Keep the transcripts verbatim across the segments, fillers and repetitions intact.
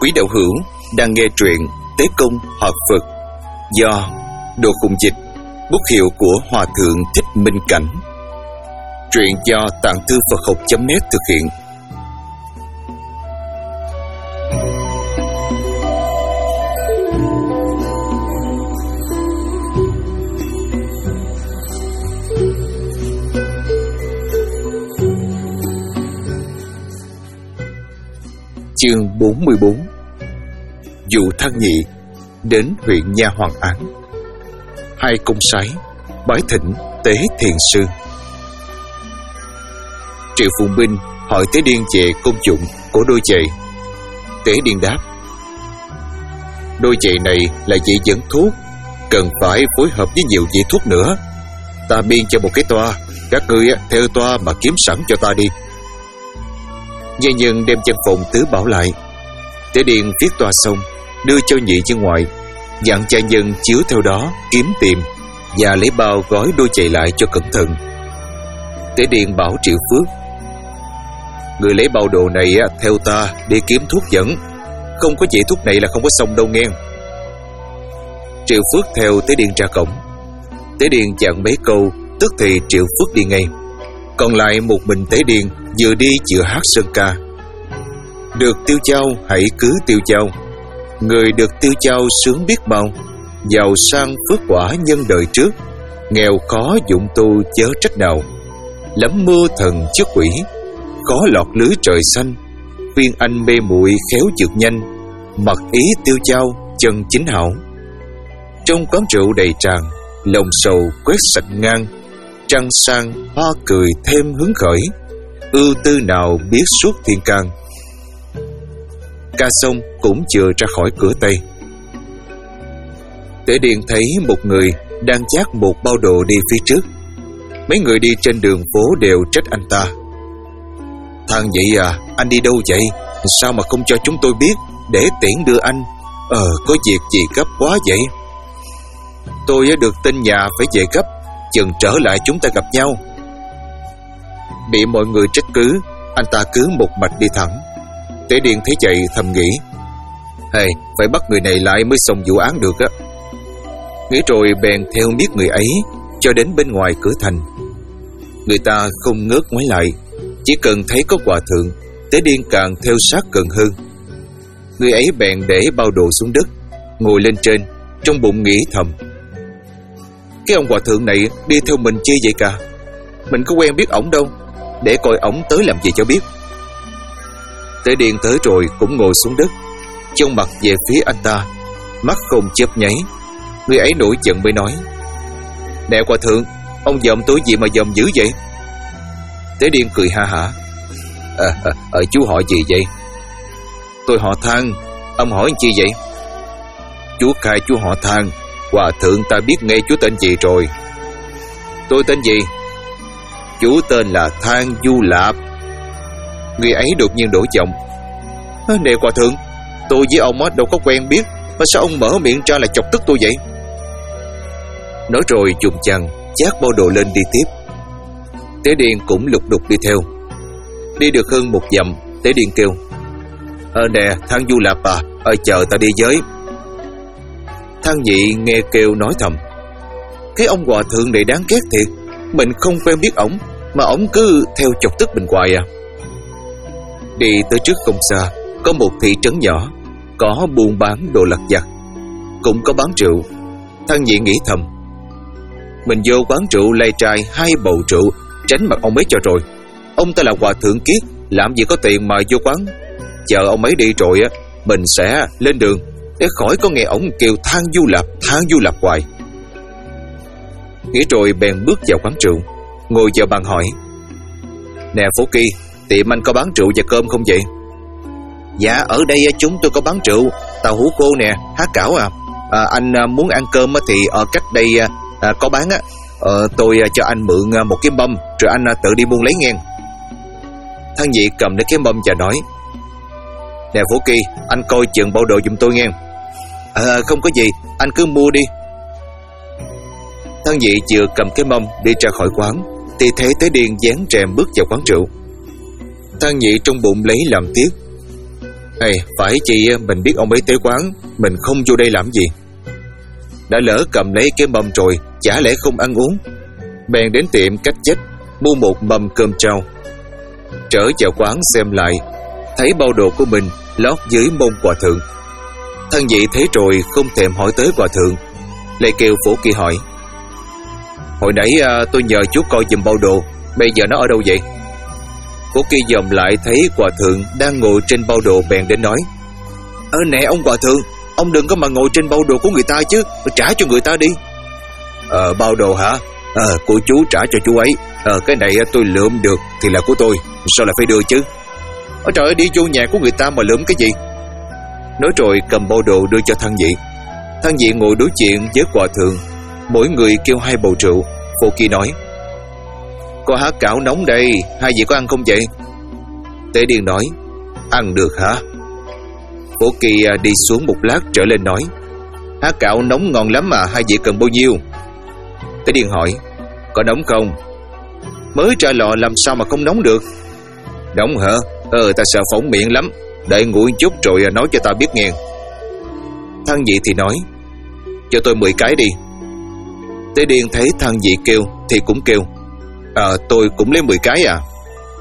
Quý đạo hữu đang nghe truyện Tế Công Hợp Phật do Đồ Khùng Dịch, bút hiệu của Hòa Thượng Thích Minh Cảnh. Truyện do Tạng Thư Phật Học chấm net thực hiện. Chương bốn mươi bốn. Dụ Thang Nhị đến huyện Nha Hoàng Án. Hai công sái bái thỉnh Tế Thiền Sư. Triệu Phụng Binh hỏi Tế Điên về công dụng của đôi giày. Tế Điên đáp: đôi giày này là dây dẫn thuốc, cần phải phối hợp với nhiều vị thuốc nữa. Ta biên cho một cái toa, các ngươi theo toa mà kiếm sẵn cho ta đi. Gia nhân đem chân phòng tứ bảo lại. Tế Điên viết toa xong, đưa cho nhị chân ngoại, dặn cha nhân chiếu theo đó kiếm tìm và lấy bao gói đôi giày lại cho cẩn thận. Tế Điên bảo Triệu Phước: người lấy bao đồ này theo ta đi kiếm thuốc dẫn, không có vậy thuốc này là không có xong đâu nghe. Triệu Phước theo Tế Điên ra cổng. Tế Điên dặn mấy câu, tức thì Triệu Phước đi ngay. Còn lại một mình Tế Điên vừa đi vừa hát sơn ca: được tiêu chao hãy cứ tiêu chao, người được tiêu chao sướng biết bao. Giàu sang phước quả nhân đời trước, nghèo khó dụng tu chớ trách nào. Lắm mưa thần chứ quỷ, khó lọt lưới trời xanh. Khuyên anh mê muội khéo trượt nhanh, mặc ý tiêu chao chân chính hảo. Trong quán rượu đầy tràn, lòng sầu quét sạch ngang. Trăng sang hoa cười thêm hứng khởi, ưu tư nào biết suốt thiên can. Ca xong cũng vừa ra khỏi cửa Tây. Tế Điên thấy một người đang chác một bao đồ đi phía trước. Mấy người đi trên đường phố đều trách anh ta: thằng vậy à, anh đi đâu vậy? Sao mà không cho chúng tôi biết để tiễn đưa anh? Ờ, có việc gì gấp quá vậy? Tôi được tin nhà phải về gấp, chừng trở lại chúng ta gặp nhau. Bị mọi người trách cứ, anh ta cứ một mạch đi thẳng. Tế Điên thấy vậy thầm nghĩ: hey, phải bắt người này lại mới xong vụ án được á. Nghĩ rồi bèn theo miết người ấy cho đến bên ngoài cửa thành. Người ta không ngớt ngoái lại, chỉ cần thấy có hòa thượng, Tế Điên càng theo sát gần hơn. Người ấy bèn để bao đồ xuống đất, ngồi lên trên, trong bụng nghĩ thầm: cái ông hòa thượng này đi theo mình chi vậy cả? Mình có quen biết ổng đâu, để coi ổng tới làm gì cho biết. Tế Điên tới rồi cũng ngồi xuống đất, trông mặt về phía anh ta, mắt không chớp nháy. Người ấy nổi giận mới nói: nè hòa thượng, ông dòm tôi gì mà dòm dữ vậy? Tế Điên cười ha hả: à, à, à, chú họ gì vậy? Tôi họ Thang. Ông hỏi chi vậy? Chú khai chú họ Thang, hòa thượng ta biết ngay chú tên gì rồi. Tôi tên gì? Chú tên là Thang Du Lạp. Người ấy đột nhiên đổi giọng: nè hòa thượng, tôi với ông đâu có quen biết, mà sao ông mở miệng ra là chọc tức tôi vậy? Nói rồi dùng chằng chát bao đồ lên đi tiếp. Tế Điên cũng lục đục đi theo. Đi được hơn một dặm, Tế Điên kêu: ờ nè Thang Du Lạp à, ờ chờ ta đi với. Thang Nhị nghe kêu nói thầm: cái ông hòa thượng này đáng ghét thiệt, mình không quen biết ổng mà ổng cứ theo chọc tức mình hoài à. Đi tới trước không xa, có một thị trấn nhỏ, có buôn bán đồ lặt vặt, cũng có bán rượu. Thang Nhị nghĩ thầm: mình vô quán rượu lay trai hai bầu rượu, tránh mặt ông ấy cho rồi. Ông ta là hòa thượng Kiết, làm gì có tiền mà vô quán. Chờ ông ấy đi rồi á, mình sẽ lên đường, để khỏi có nghe ổng kêu Thang Du Lạp, Thang Du Lạp hoài. Nghĩ rồi bèn bước vào quán rượu, ngồi vào bàn hỏi: nè Phổ Kỳ, tiệm anh có bán rượu và cơm không vậy? Dạ ở đây chúng tôi có bán rượu, tàu hũ khô nè, há cảo à. à Anh muốn ăn cơm thì ở cách đây à, có bán á. ờ, Tôi cho anh mượn một cái mâm, rồi anh tự đi buôn lấy nghe. Thang Nhị cầm lấy cái mâm và nói: nè Phổ Kỳ, anh coi chừng bao đồ giùm tôi nghe. À, không có gì, anh cứ mua đi. Thang Nhị vừa cầm cái mâm đi ra khỏi quán thì thấy Tế Điên dán rèm bước vào quán rượu. Thang Nhị trong bụng lấy làm tiếc: Ê, phải chi mình biết ông ấy tới quán, mình không vô đây làm gì. Đã lỡ cầm lấy cái mâm rồi, chả lẽ không ăn uống. Bèn đến tiệm cách vách mua một mâm cơm trao. Trở vào quán xem lại, thấy bao đồ của mình lót dưới mông hòa thượng. Thân vị thấy rồi không thèm hỏi tới hòa thượng, lại kêu Phổ Kỳ hỏi: Hồi nãy à, tôi nhờ chú coi giùm bao đồ, bây giờ nó ở đâu vậy? Phổ Kỳ dòm lại thấy hòa thượng đang ngồi trên bao đồ, bèn đến nói: Ơ nè ông hòa thượng, ông đừng có mà ngồi trên bao đồ của người ta chứ, trả cho người ta đi. Ờ bao đồ hả? Ờ của chú trả cho chú ấy. Ờ cái này tôi lượm được thì là của tôi, sao lại phải đưa chứ? Ôi trời ơi, đi vô nhà của người ta mà lượm cái gì? Nói rồi cầm bao đồ đưa cho thân vị. Thân vị ngồi đối diện với hòa thượng, mỗi người kêu hai bầu rượu. Phổ Kỳ nói: Có há cảo nóng đây, hai vị có ăn không vậy? Tế Điền nói: Ăn được hả? Phổ Kỳ đi xuống một lát trở lên nói: Há cảo nóng ngon lắm mà, hai vị cần bao nhiêu? Tế Điền hỏi: Có nóng không? Mới ra lò làm sao mà không nóng được? Nóng hả? Ờ ta sợ phỏng miệng lắm, đợi nguội chút rồi nói cho ta biết nghe. Thân vị thì nói: Cho tôi mười cái đi. Tế Điền thấy thân vị kêu thì cũng kêu: À tôi cũng lấy mười cái à.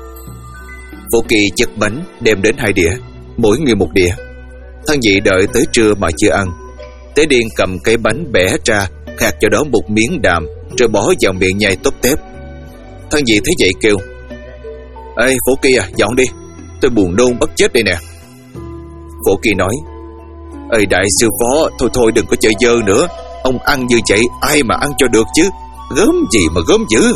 Phổ Kỳ chất bánh đem đến hai đĩa, mỗi người một đĩa. Thân vị đợi tới trưa mà chưa ăn. Tế Điền cầm cái bánh bẻ ra, khạc cho đó một miếng đạm, rồi bỏ vào miệng nhai tóp tép. Thân vị thấy vậy kêu: Ê Phổ Kỳ à, dọn đi, tôi buồn nôn bất chết đây nè. Phổ Kỳ nói: Ê đại sư phó, thôi thôi đừng có chơi dơ nữa. Ông ăn như vậy ai mà ăn cho được chứ, gớm gì mà gớm dữ.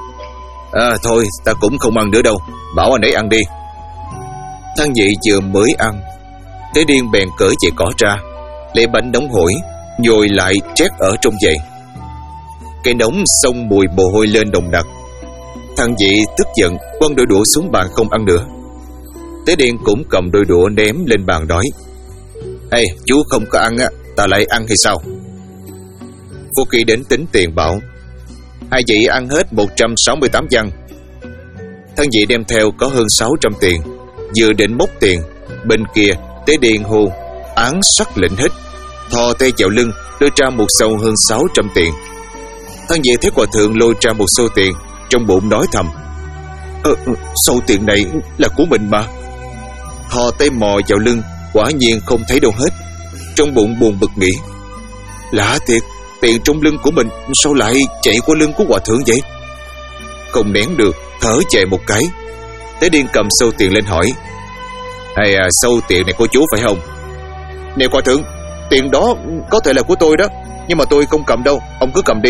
À thôi ta cũng không ăn nữa đâu, bảo anh ấy ăn đi. Thân vị vừa mới ăn, Tế Điền bèn cởi giày cỏ ra, lấy bánh nóng hổi nhồi lại trét ở trong giày. Cái nóng xông mùi mồ hôi lên nồng nặc. Thân vị tức giận quăng đôi đũa xuống bàn không ăn nữa. Tế Điền cũng cầm đôi đũa ném lên bàn nói: Ê chú không có ăn á, ta lại ăn hay sao? Phổ Kỳ đến tính tiền bảo: Hai vị ăn hết một trăm sáu mươi tám văn. Thân vị đem theo có hơn sáu trăm tiền, vừa định móc tiền, bên kia Tế Điền hô: Án sắc lệnh hết, thò tay vào lưng đưa ra một xâu hơn sáu trăm tiền. Thân vị thấy hòa thượng lôi ra một xô tiền, trong bụng nói thầm: Ờ, xâu tiền này là của mình mà. Thò tay mò vào lưng, quả nhiên không thấy đâu hết. Trong bụng buồn bực nghĩ: Lạ thiệt, tiền trong lưng của mình sao lại chạy qua lưng của hòa thượng vậy? Không nén được, thở chạy một cái. Tế Điền cầm xâu tiền lên hỏi: Hay à, xâu tiền này của chú phải không? Nè hòa thượng, tiền đó có thể là của tôi đó, nhưng mà tôi không cầm đâu, ông cứ cầm đi.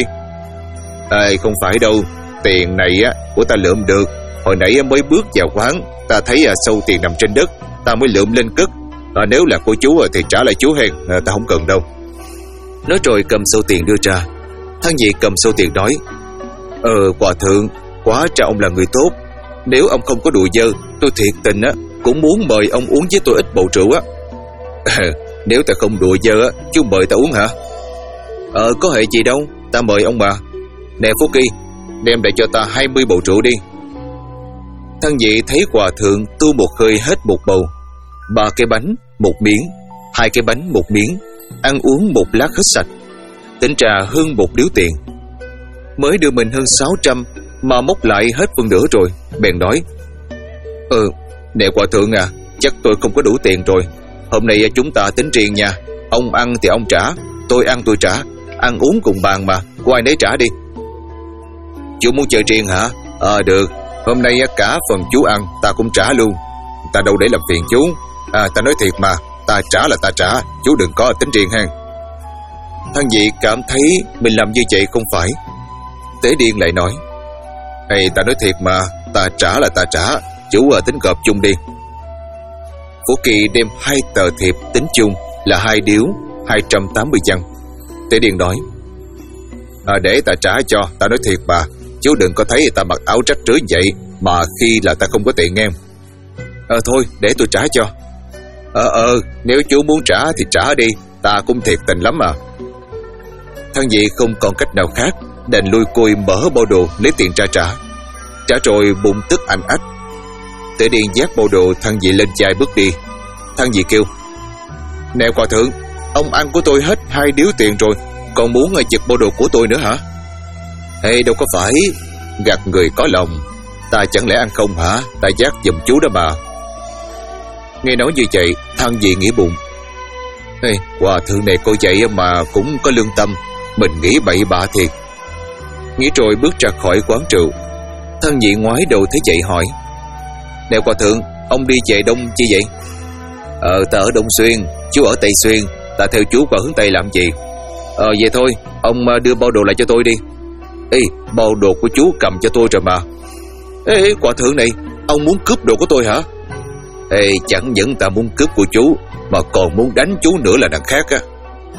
Ê không phải đâu, tiền này á của ta lượm được. Hồi nãy mới bước vào quán, ta thấy à, xâu tiền nằm trên đất, ta mới lượm lên cất. À, nếu là của chú thì trả lại chú hen, à, ta không cần đâu. Nói rồi cầm xâu tiền đưa ra. Thân vị cầm xâu tiền nói: Ờ hòa thượng, quá ra ông là người tốt. Nếu ông không có đùa dơ, tôi thiệt tình á cũng muốn mời ông uống với tôi ít bầu rượu á. À, nếu ta không đùa dơ á, chú mời ta uống hả? Ờ có hệ gì đâu, ta mời ông mà. Nè Phú Kỳ, đem lại cho ta hai mươi bầu rượu đi. Thân vị thấy hòa thượng tu một hơi hết một bầu. Ba cái bánh một miếng, hai cái bánh một miếng, ăn uống một lát hết sạch. Tính ra hơn một điếu tiền. Mới đưa mình hơn sáu trăm mà móc lại hết phân nửa rồi. Bèn nói: Ừ, nè hòa thượng à, chắc tôi không có đủ tiền rồi. Hôm nay chúng ta tính riêng nha. Ông ăn thì ông trả, tôi ăn tôi trả. Ăn uống cùng bàn mà, của ai nấy trả đi. Chú muốn chơi riêng hả? Ờ à, được, hôm nay cả phần chú ăn ta cũng trả luôn. Ta đâu để làm phiền chú. À ta nói thiệt mà, ta trả là ta trả, chú đừng có tính riêng ha. Thân vị cảm thấy mình làm như vậy không phải. Tế Điền lại nói: Ê ta nói thiệt mà, ta trả là ta trả, chú à, tính gộp chung đi. Phổ Kỳ đem hai tờ thiệp tính chung là hai điếu hai trăm tám mươi văn. Tế Điền nói: À để ta trả cho, ta nói thiệt mà, chú đừng có thấy ta mặc áo rách rưới vậy mà khi là ta không có tiền nghe. Ờ thôi để tôi trả cho. Ờ ờ nếu chú muốn trả thì trả đi, ta cũng thiệt tình lắm mà. Thân vị không còn cách nào khác, đành lui côi mở bao đồ lấy tiền ra trả. Trả rồi bụng tức anh ách. Tế Điền vác bao đồ thân vị lên vai bước đi. Thằng gì kêu: Nè hòa thượng, ông ăn của tôi hết hai điếu tiền rồi, còn muốn giật bộ đồ của tôi nữa hả? Ê, đâu có phải, gạt người có lòng, ta chẳng lẽ ăn không hả? Ta giác giùm chú đó mà. Nghe nói như vậy, thằng gì nghĩ bụng: Ê, hòa thượng này coi vậy mà cũng có lương tâm, mình nghĩ bậy bạ thiệt. Nghĩ rồi bước ra khỏi quán rượu. Thằng nhị ngoái đầu thấy vậy hỏi: Nè hòa thượng, ông đi về Đông chi vậy? Ờ, ta ở Đông Xuyên, chú ở Tây Xuyên, ta theo chú qua hướng Tây làm gì? Ờ, vậy thôi, ông đưa bao đồ lại cho tôi đi. Ê, bao đồ của chú cầm cho tôi rồi mà. Ê, ê hòa thượng này, ông muốn cướp đồ của tôi hả? Ê, chẳng những ta muốn cướp của chú, mà còn muốn đánh chú nữa là đằng khác á.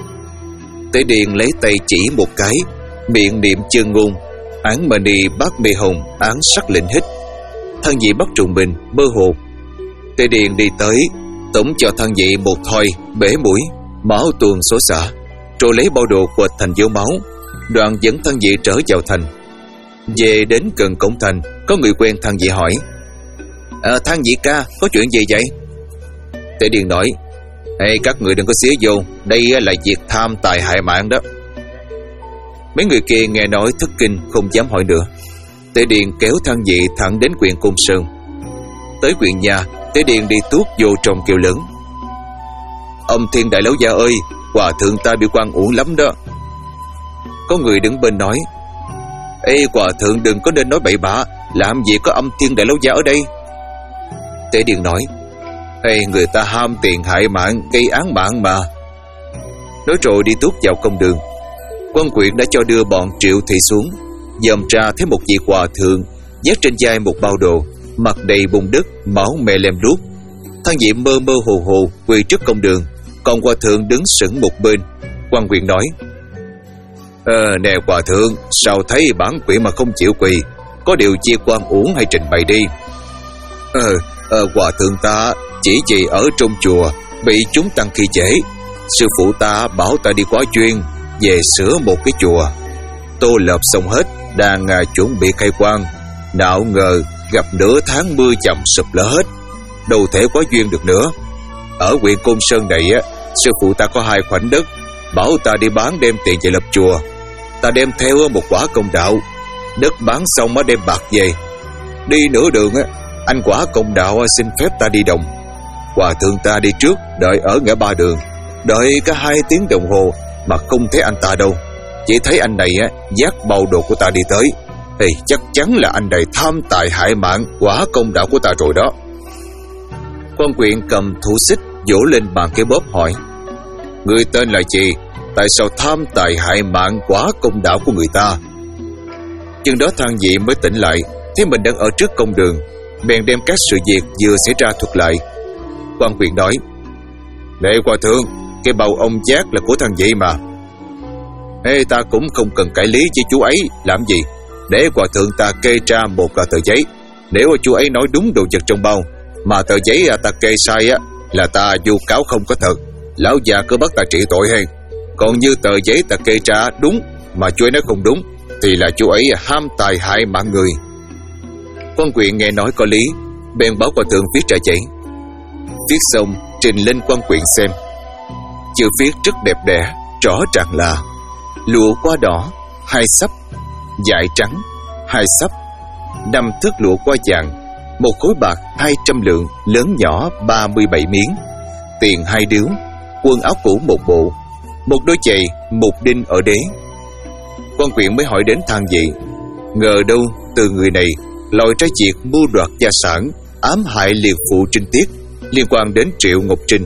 Tế Điền lấy tay chỉ một cái, miệng niệm chân ngôn: Án mani bát mê hồng, án sắc lệnh hít. Thằng dị bắt trùng mình, mơ hồ. Tế Điền đi tới, tống cho thằng dị một thoi, bể mũi, máu tuôn xối xả, rồi lấy bao đồ quệt thành dấu máu, đoạn dẫn thằng dị trở vào thành. Về đến gần cổng thành, có người quen thằng dị hỏi: À, thằng dị ca, có chuyện gì vậy? Tế Điền nói: Ê, các người đừng có xía vô, đây là việc tham tài hại mạng đó. Mấy người kia nghe nói thất kinh, không dám hỏi nữa. Tế Điền kéo thằng dị thẳng đến huyện Côn Sơn. Tới huyện nhà, Tế Điền đi tuốt vô trong kêu lớn: Ông Thiên Đại Lão Gia ơi, hòa thượng ta bị quan uổng lắm đó. Có người đứng bên nói: Ê, hòa thượng đừng có nên nói bậy bạ, làm gì có âm Thiên Đại Lão Gia ở đây. Tế Điền nói: Ê, người ta ham tiền hại mạng, gây án mạng mà. Nói rồi đi tuốt vào công đường. Quan huyện đã cho đưa bọn Triệu Thị xuống. Dòm ra thấy một vị hòa thượng vác trên vai một bao đồ, mặt đầy bùn đất, máu me lem luốc. Thằng dị mơ mơ hồ hồ quỳ trước công đường, còn hòa thượng đứng sững một bên. Quan huyện nói: Ờ, nè hòa thượng, sao thấy bản quỷ mà không chịu quỳ? Có điều chi quan uổng hay trình bày đi. Ờ, ờ hòa thượng ta chỉ vì ở trong chùa bị chúng tăng khi dễ, sư phụ ta bảo ta đi quá chuyên về sửa một cái chùa. Tô lợp xong hết, đang à, chuẩn bị khai quang, nào ngờ gặp nửa tháng mưa chậm sụp lở hết, đâu thể quá duyên được nữa. Ở huyện Côn Sơn này á, sư phụ ta có hai khoảnh đất, bảo ta đi bán đem tiền về lập chùa. Ta đem theo một quả công đạo, đất bán xong mới đem bạc về. Đi nửa đường á, anh quả công đạo xin phép ta đi đồng. Hòa thượng ta đi trước, đợi ở ngã ba đường, đợi cả hai tiếng đồng hồ mà không thấy anh ta đâu. Chỉ thấy anh này á vác bao đồ của ta đi tới. Thì chắc chắn là anh này tham tài hại mạng, quả công đạo của ta rồi đó. Quan huyện cầm thủ xích vỗ lên bàn cái bóp hỏi: Người tên là gì? Tại sao tham tài hại mạng, quả công đạo của người ta? Chừng đó thằng dị mới tỉnh lại, thấy mình đang ở trước công đường, bèn đem các sự việc vừa xảy ra thuật lại. Quan huyện nói: Đệ hòa thượng, cái bao ông vác là của thằng dị mà. Ê, ta cũng không cần cãi lý với chú ấy làm gì. Để hòa thượng ta kê ra một tờ giấy. Nếu chú ấy nói đúng đồ vật trong bao, mà tờ giấy ta kê sai á, là ta vu cáo không có thật, lão già cứ bắt ta trị tội hay. Còn như tờ giấy ta kê ra đúng, mà chú ấy nói không đúng, thì là chú ấy ham tài hại mạng người. Quan huyện nghe nói có lý, bèn bảo hòa thượng viết ra giấy. Viết xong trình lên quan huyện xem. Chữ viết rất đẹp đẽ, rõ ràng là: lụa qua đỏ hai sấp, vải trắng hai sấp, năm thước lụa qua vàng, một khối bạc hai trăm lượng, lớn nhỏ ba mươi bảy miếng, tiền hai điếu, quần áo cũ một bộ, một đôi giày, một đinh ở đế. Quan huyện mới hỏi đến thang dị, ngờ đâu từ người này lòi ra việc mưu đoạt gia sản, ám hại liệt phụ trinh tiết liên quan đến Triệu Ngọc Trinh.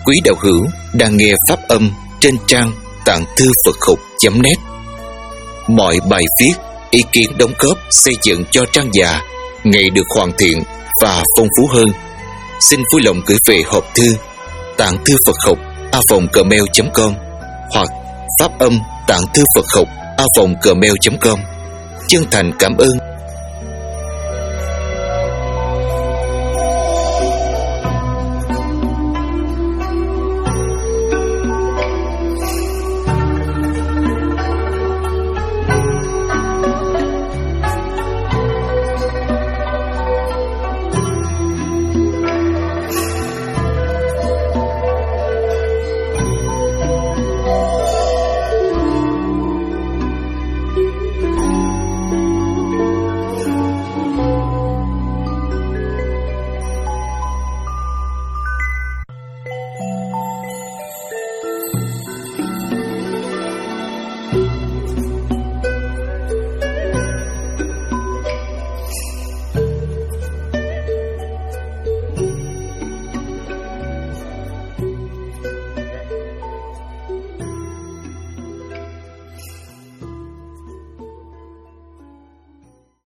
quý đạo hữu đang nghe pháp âm trên trang tạng thư Phật học chấm net. Mọi bài viết, ý kiến đóng góp xây dựng cho trang già ngày được hoàn thiện và phong phú hơn. Xin vui lòng gửi về hộp thư tạng thư Phật học a vòng gmail chấm com hoặc pháp âm tạng thư Phật học a vòng gmail chấm com. Chân thành cảm ơn